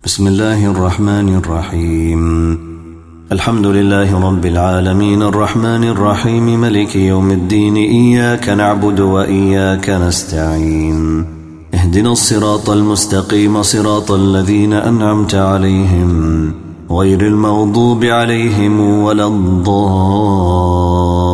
بسم الله الرحمن الرحيم. الحمد لله رب العالمين الرحمن الرحيم ملك يوم الدين. إياك نعبد وإياك نستعين. اهدنا الصراط المستقيم صراط الذين أنعمت عليهم غير المغضوب عليهم ولا الضالين.